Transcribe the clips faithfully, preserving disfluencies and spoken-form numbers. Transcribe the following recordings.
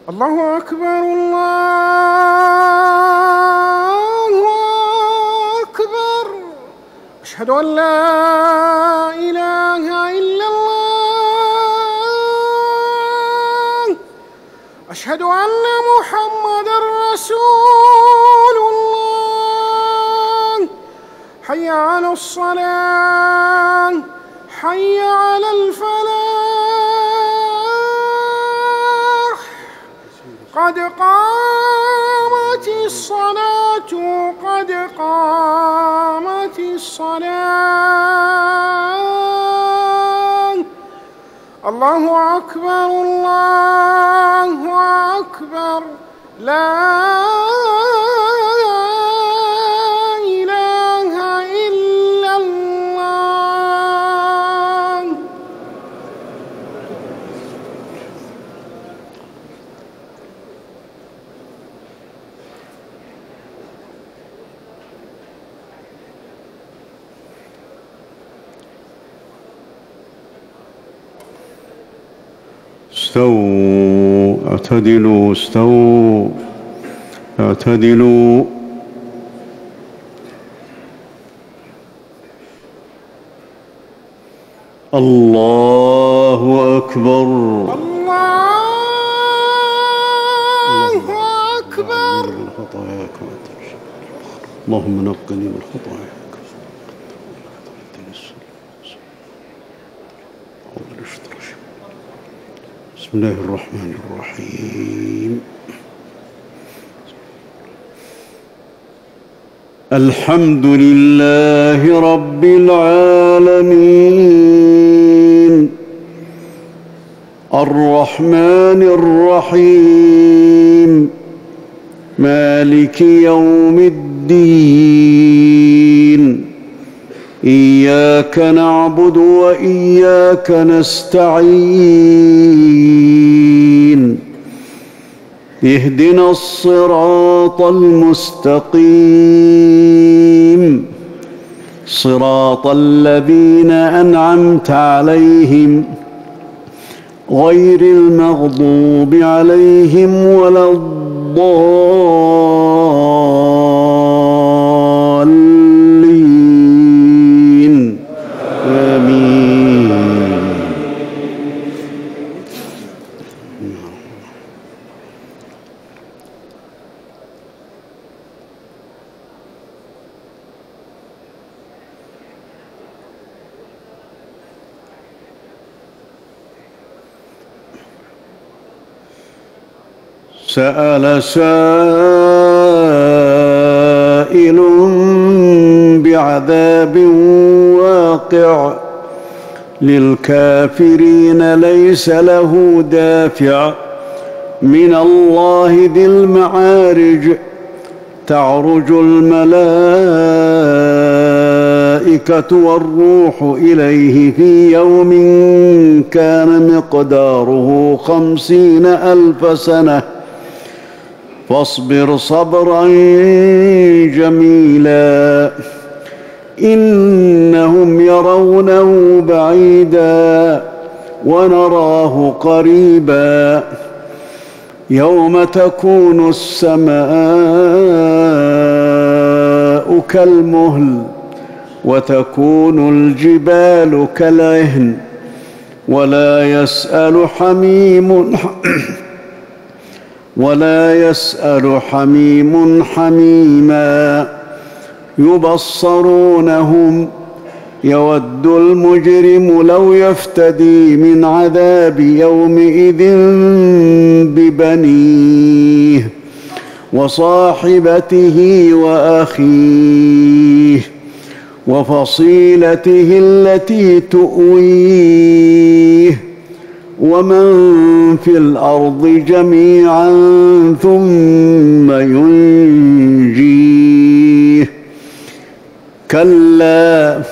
الله أكبر الله أكبر. أشهد أن لا إله إلا الله. أشهد أن محمدًا رسول الله. حي على الصلاة، حي على الفلاح، قد قامت الصلاة، قد قامت الصلاة. الله أكبر الله أكبر. لا إله إلا الله. استووا اعتدلوا استووا اعتدلوا. الله أكبر الله أكبر. من خطاياك اللهم نقني من خطاياك. بسم الله الرحمن الرحيم. الحمد لله رب العالمين الرحمن الرحيم مالك يوم الدين. إياك نعبد وإياك نستعين. اهدنا الصراط المستقيم صراط الذين أنعمت عليهم غير المغضوب عليهم ولا الضالين. آمين. سأل سائل بعذاب واقع للكافرين ليس له دافع من الله ذي المعارج. تعرج الملائكة والروح إليه في يوم كان مقداره خمسين ألف سنة فاصبر صبرا جميلا. إنهم يرونه بعيدا ونراه قريبا. يوم تكون السماء كالمهل وتكون الجبال كالعهن ولا يسأل حميم ولا يسأل حميم حميما. يبصرونهم يود المجرم لو يفتدي من عذاب يومئذ ببنيه وصاحبته وأخيه وفصيلته التي تؤويه ومن في الأرض جميعا ثم ينجيه. كلا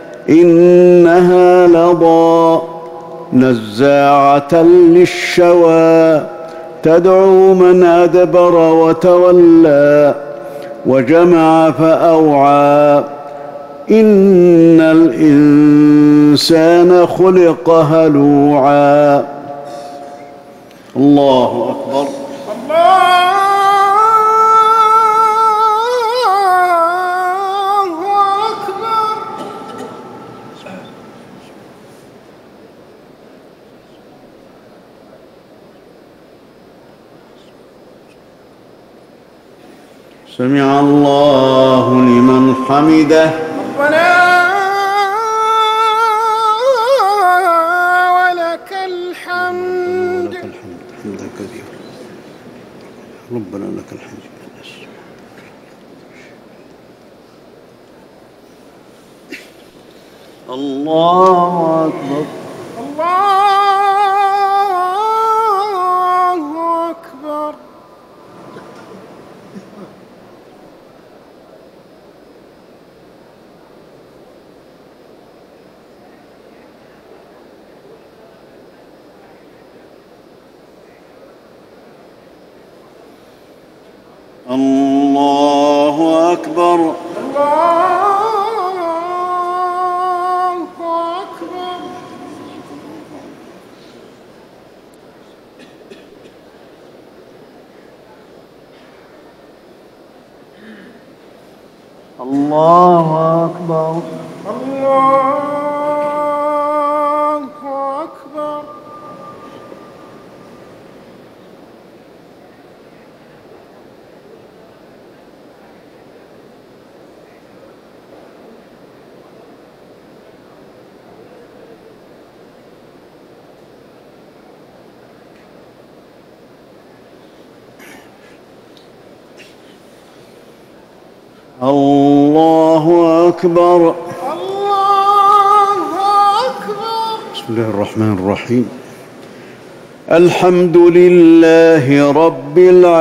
إنها لظى نزاعة للشوى تدعو من أدبر وتولى وجمع فأوعى. إن الإنسان خلق هلوعا. الله أكبر. سمع الله لمن حمده. ربنا ولك الحمد. ولك الحمد حمدا كثيرا. ربنا لك الحمد. الله أكبر. الله أكبر. الله أكبر. الله أكبر. الله أكبر. الله أكبر. الله أكبر. الله أكبر. بسم الله الرحمن الرحيم. الحمد لله رب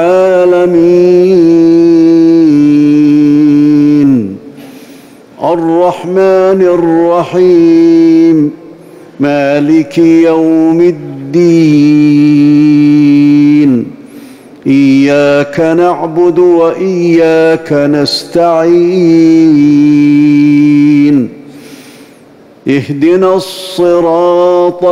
العالمين الرحمن الرحيم مالك يوم الدين إياك نعبد وإياك نستعين اهدنا الصراط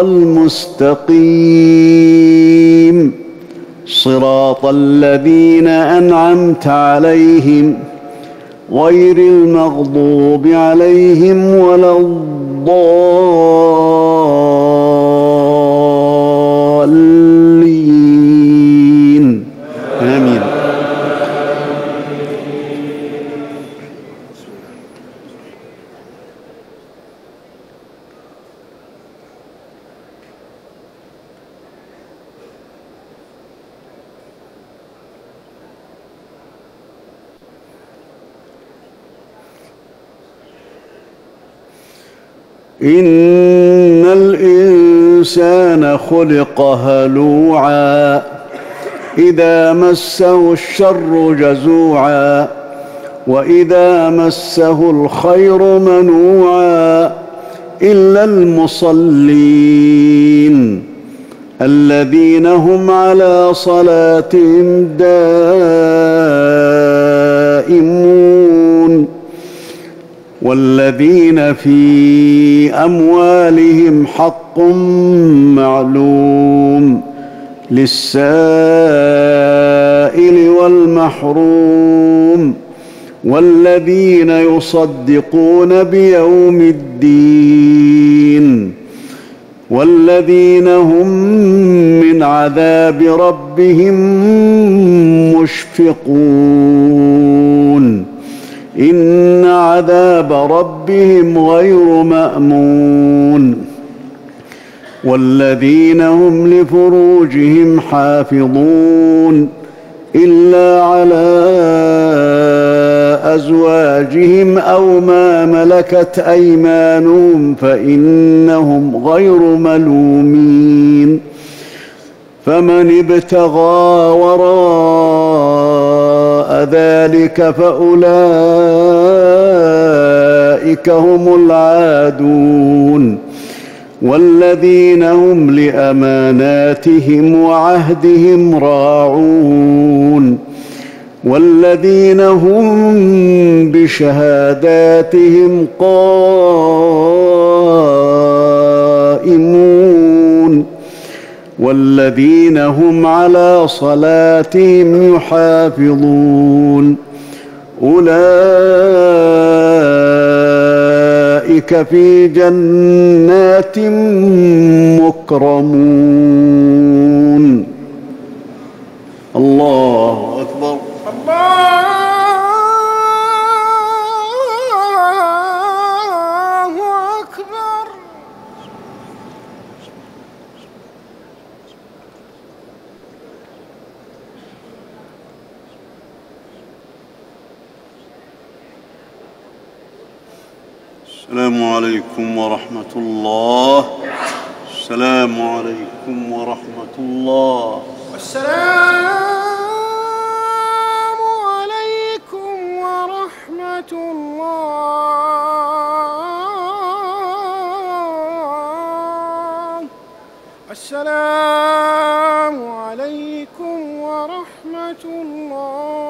المستقيم صراط الذين أنعمت عليهم غير المغضوب عليهم ولا الضالين آمين. إن الإنسان خلق هلوعا إذا مسه الشر جزوعا وإذا مسه الخير منوعا إلا المصلين الذين هم على صلاتهم دائمون والذين في أموالهم حق معلوم للسائل والمحروم والذين يصدقون بيوم الدين والذين هم من عذاب ربهم مشفقون إن عذاب ربهم غير مأمون والذين هم لفروجهم حافظون إلا على أزواجهم أو ما ملكت أيمانهم فإنهم غير ملومين فمن ابتغى وراء ذلك فأولئك هم العادون والذين هم لأماناتهم وعهدهم راعون والذين هم بشهاداتهم قائمون والذين هم على صلاتهم يحافظون أولئك في جنات مكرمون. الله أكبر. الله أكبر. السلام عليكم ورحمة الله. السلام عليكم ورحمة الله. السلام عليكم ورحمة الله. السلام عليكم ورحمة الله.